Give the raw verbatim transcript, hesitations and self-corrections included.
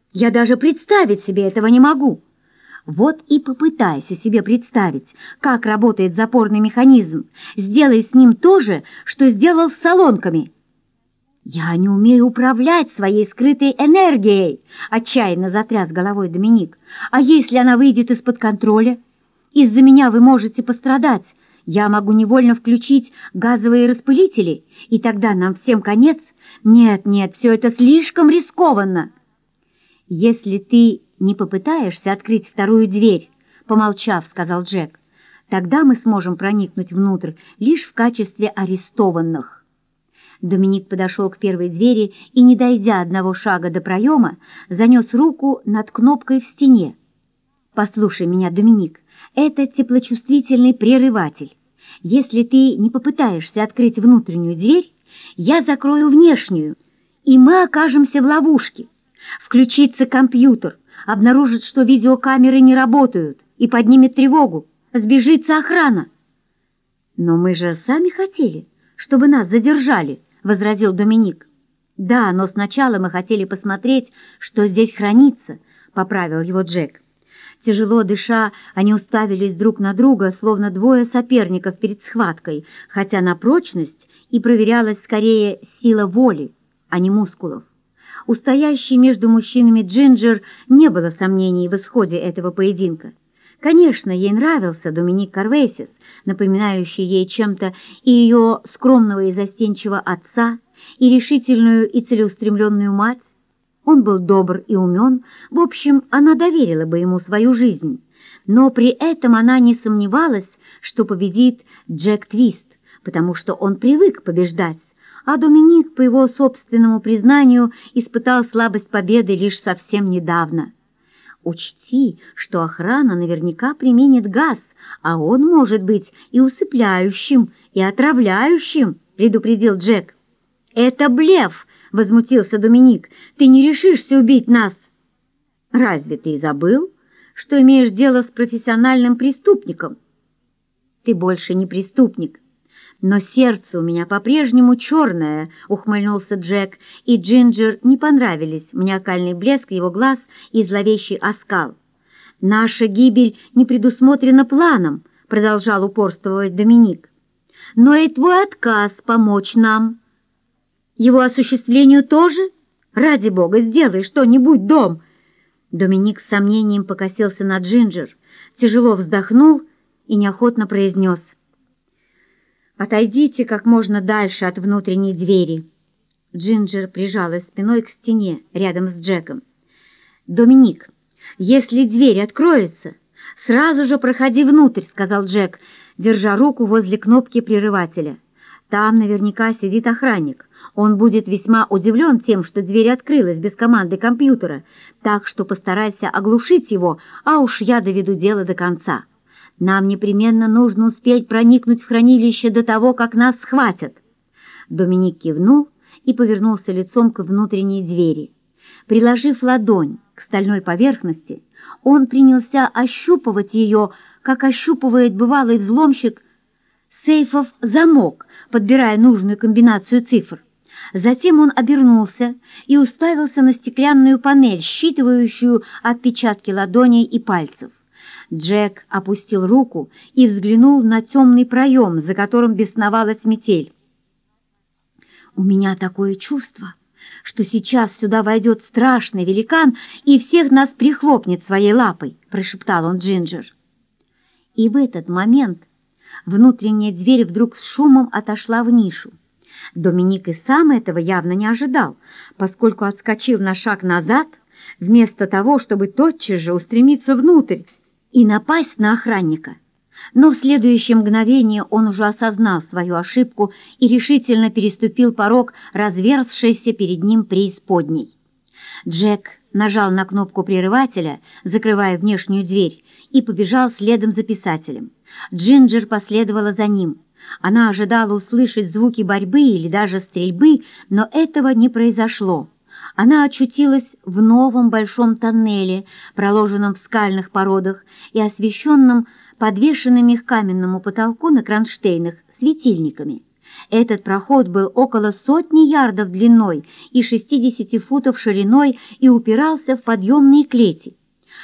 Я даже представить себе этого не могу. Вот и попытайся себе представить, как работает запорный механизм. Сделай с ним то же, что сделал с солонками. «Я не умею управлять своей скрытой энергией», — отчаянно затряс головой Доминик. «А если она выйдет из-под контроля? Из-за меня вы можете пострадать. Я могу невольно включить газовые распылители, и тогда нам всем конец. Нет, нет, все это слишком рискованно». «Если ты не попытаешься открыть вторую дверь», — помолчав, сказал Джек, «тогда мы сможем проникнуть внутрь лишь в качестве арестованных». Доминик подошел к первой двери и, не дойдя одного шага до проема, занес руку над кнопкой в стене. «Послушай меня, Доминик, это теплочувствительный прерыватель. Если ты не попытаешься открыть внутреннюю дверь, я закрою внешнюю, и мы окажемся в ловушке. Включится компьютер, обнаружит, что видеокамеры не работают, и поднимет тревогу, сбежится охрана». «Но мы же сами хотели, чтобы нас задержали», — возразил Доминик. «Да, но сначала мы хотели посмотреть, что здесь хранится», — поправил его Джек. Тяжело дыша, они уставились друг на друга, словно двое соперников перед схваткой, хотя на прочность и проверялась скорее сила воли, а не мускулов. У стоящей между мужчинами Джинджер не было сомнений в исходе этого поединка. Конечно, ей нравился Доминик Карвейсис, напоминающий ей чем-то и ее скромного и застенчивого отца, и решительную и целеустремленную мать. Он был добр и умен, в общем, она доверила бы ему свою жизнь. Но при этом она не сомневалась, что победит Джек Твист, потому что он привык побеждать, а Доминик, по его собственному признанию, испытал слабость победы лишь совсем недавно. «Учти, что охрана наверняка применит газ, а он может быть и усыпляющим, и отравляющим», — предупредил Джек. «Это блеф!» — возмутился Доминик. «Ты не решишься убить нас!» «Разве ты забыл, что имеешь дело с профессиональным преступником?» «Ты больше не преступник. Но сердце у меня по-прежнему черное», — ухмыльнулся Джек, и Джинджер не понравились маниакальный блеск его глаз и зловещий оскал. «Наша гибель не предусмотрена планом», — продолжал упорствовать Доминик. «Но и твой отказ помочь нам. Его осуществлению тоже? Ради бога, сделай что-нибудь, Дом!» Доминик с сомнением покосился на Джинджер, тяжело вздохнул и неохотно произнес: «Отойдите как можно дальше от внутренней двери». Джинджер прижалась спиной к стене рядом с Джеком. «Доминик, если дверь откроется, сразу же проходи внутрь», — сказал Джек, держа руку возле кнопки прерывателя. «Там наверняка сидит охранник. Он будет весьма удивлен тем, что дверь открылась без команды компьютера, так что постарайся оглушить его, а уж я доведу дело до конца. Нам непременно нужно успеть проникнуть в хранилище до того, как нас схватят». Доминик кивнул и повернулся лицом к внутренней двери. Приложив ладонь к стальной поверхности, он принялся ощупывать ее, как ощупывает бывалый взломщик сейфов замок, подбирая нужную комбинацию цифр. Затем он обернулся и уставился на стеклянную панель, считывающую отпечатки ладоней и пальцев. Джек опустил руку и взглянул на темный проем, за которым бесновалась метель. «У меня такое чувство, что сейчас сюда войдет страшный великан и всех нас прихлопнет своей лапой», — прошептал он Джинджер. И в этот момент внутренняя дверь вдруг с шумом отошла в нишу. Доминик и сам этого явно не ожидал, поскольку отскочил на шаг назад, вместо того, чтобы тотчас же устремиться внутрь и напасть на охранника. Но в следующее мгновение он уже осознал свою ошибку и решительно переступил порог разверзшейся перед ним преисподней. Джек нажал на кнопку прерывателя, закрывая внешнюю дверь, и побежал следом за писателем. Джинджер последовала за ним. Она ожидала услышать звуки борьбы или даже стрельбы, но этого не произошло. Она очутилась в новом большом тоннеле, проложенном в скальных породах и освещенном подвешенными к каменному потолку на кронштейнах светильниками. Этот проход был около сотни ярдов длиной и шестидесяти футов шириной и упирался в подъемные клети.